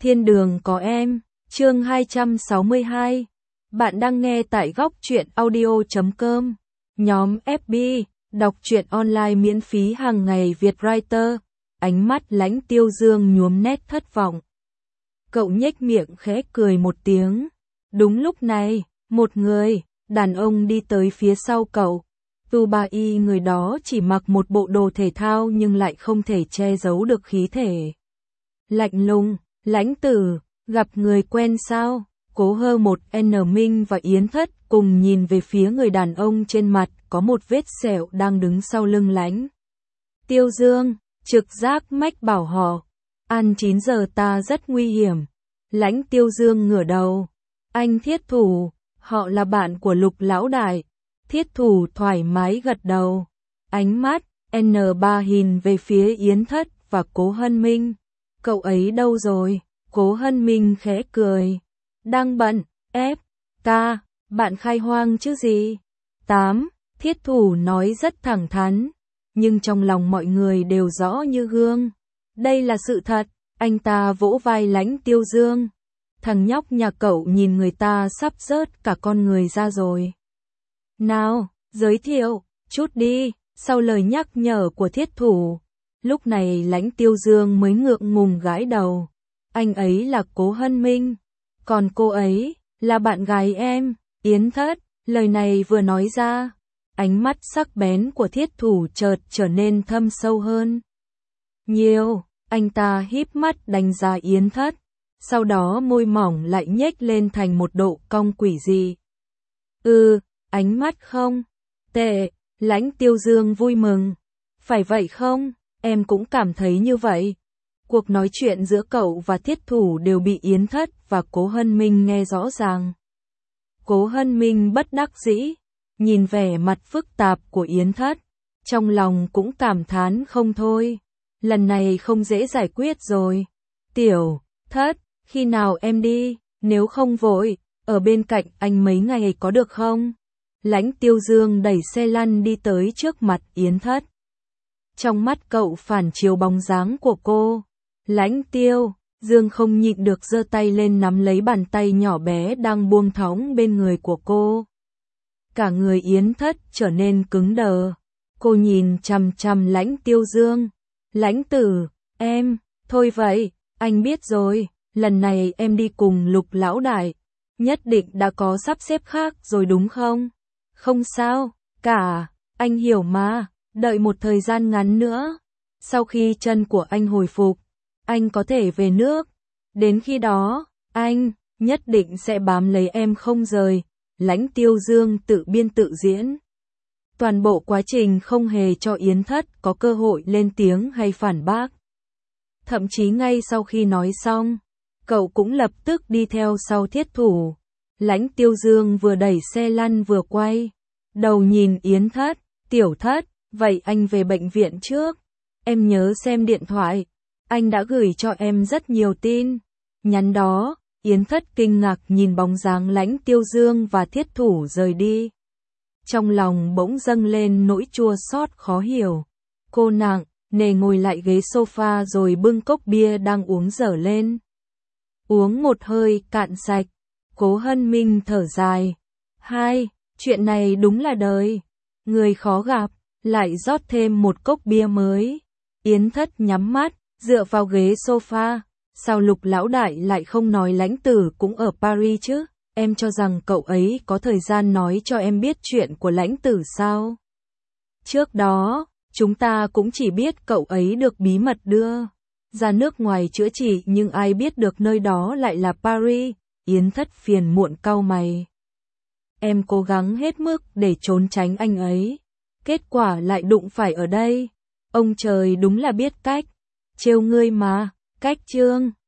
Thiên đường có em, chương 262. Bạn đang nghe tại góc truyện audio.com. Nhóm FB, đọc truyện online miễn phí hàng ngày Việt Writer. Ánh mắt Lãnh Tiêu Dương nhuốm nét thất vọng. Cậu nhếch miệng khẽ cười một tiếng. Đúng lúc này, một người, đàn ông đi tới phía sau cậu. Tu Ba Y người đó chỉ mặc một bộ đồ thể thao nhưng lại không thể che giấu được khí thể. Lạnh lùng, Lãnh Tử, gặp người quen sao? Cố Hơ một N Minh và Yến Thất cùng nhìn về phía người đàn ông trên mặt có một vết sẹo đang đứng sau lưng Lãnh Tiêu Dương, trực giác mách bảo họ. Ăn 9 giờ ta rất nguy hiểm. Lãnh Tiêu Dương ngửa đầu. Anh Thiết Thủ, họ là bạn của Lục Lão Đại. Thiết Thủ thoải mái gật đầu. Ánh mắt N3 nhìn về phía Yến Thất và Cố Hân Minh. Cậu ấy đâu rồi? Cố Hân Minh khẽ cười. Đang bận, F.K. Bạn khai hoang chứ gì? 8. Thiết Thủ nói rất thẳng thắn. Nhưng trong lòng mọi người đều rõ như gương. Đây là sự thật. Anh ta vỗ vai Lãnh Tiêu Dương. Thằng nhóc nhà cậu nhìn người ta sắp rớt cả con người ra rồi. Nào, giới thiệu, chút đi, sau lời nhắc nhở của Thiết Thủ. Lúc này Lãnh Tiêu Dương mới ngượng ngùng gãi đầu. Anh ấy là Cố Hân Minh, còn cô ấy là bạn gái em, Yến Thất. Lời này vừa nói ra, ánh mắt sắc bén của Thiết Thủ chợt trở nên thâm sâu hơn. Nhiều, anh ta híp mắt đánh giá Yến Thất, sau đó môi mỏng lại nhếch lên thành một độ cong quỷ dị. Ánh mắt không tệ, Lãnh Tiêu Dương vui mừng. Phải vậy không? Em cũng cảm thấy như vậy. Cuộc nói chuyện giữa cậu và Thiết Thủ đều bị Yến Thất và Cố Hân Minh nghe rõ ràng. Cố Hân Minh bất đắc dĩ, nhìn vẻ mặt phức tạp của Yến Thất, trong lòng cũng cảm thán không thôi. Lần này không dễ giải quyết rồi. Tiểu Thất, khi nào em đi, nếu không vội, ở bên cạnh anh mấy ngày có được không? Lãnh Tiêu Dương đẩy xe lăn đi tới trước mặt Yến Thất. Trong mắt cậu phản chiếu bóng dáng của cô. Lãnh Tiêu Dương không nhịn được giơ tay lên nắm lấy bàn tay nhỏ bé đang buông thõng bên người của cô. Cả người Yến Thất trở nên cứng đờ. Cô nhìn chằm chằm Lãnh Tiêu Dương. Lãnh Tử, em, thôi vậy, anh biết rồi, lần này em đi cùng Lục Lão Đại. Nhất định đã có sắp xếp khác rồi đúng không? Không sao, cả, anh hiểu mà, đợi một thời gian ngắn nữa. Sau khi chân của anh hồi phục, anh có thể về nước. Đến khi đó, anh nhất định sẽ bám lấy em không rời. Lãnh Tiêu Dương tự biên tự diễn. Toàn bộ quá trình không hề cho Yến Thất có cơ hội lên tiếng hay phản bác. Thậm chí ngay sau khi nói xong, cậu cũng lập tức đi theo sau Thiết Thủ. Lãnh Tiêu Dương vừa đẩy xe lăn vừa quay đầu nhìn Yến Thất. Tiểu Thất, vậy anh về bệnh viện trước. Em nhớ xem điện thoại. Anh đã gửi cho em rất nhiều tin nhắn đó. Yến Thất kinh ngạc nhìn bóng dáng Lãnh Tiêu Dương và Thiết Thủ rời đi. Trong lòng bỗng dâng lên nỗi chua xót khó hiểu. Cô nặng nề ngồi lại ghế sofa rồi bưng cốc bia đang uống dở lên. Uống một hơi cạn sạch. Cố Hân Minh thở dài. Chuyện này đúng là đời. Người khó gặp, lại rót thêm một cốc bia mới. Yến Thất nhắm mắt, dựa vào ghế sofa. Sao Lục Lão Đại lại không nói Lãnh Tử cũng ở Paris chứ? Em cho rằng cậu ấy có thời gian nói cho em biết chuyện của Lãnh Tử sao? Trước đó, chúng ta cũng chỉ biết cậu ấy được bí mật đưa ra nước ngoài chữa trị nhưng ai biết được nơi đó lại là Paris. Yến Thất phiền muộn cau mày. Em cố gắng hết mức để trốn tránh anh ấy. Kết quả lại đụng phải ở đây. Ông trời đúng là biết cách. Trêu ngươi mà, cách chương.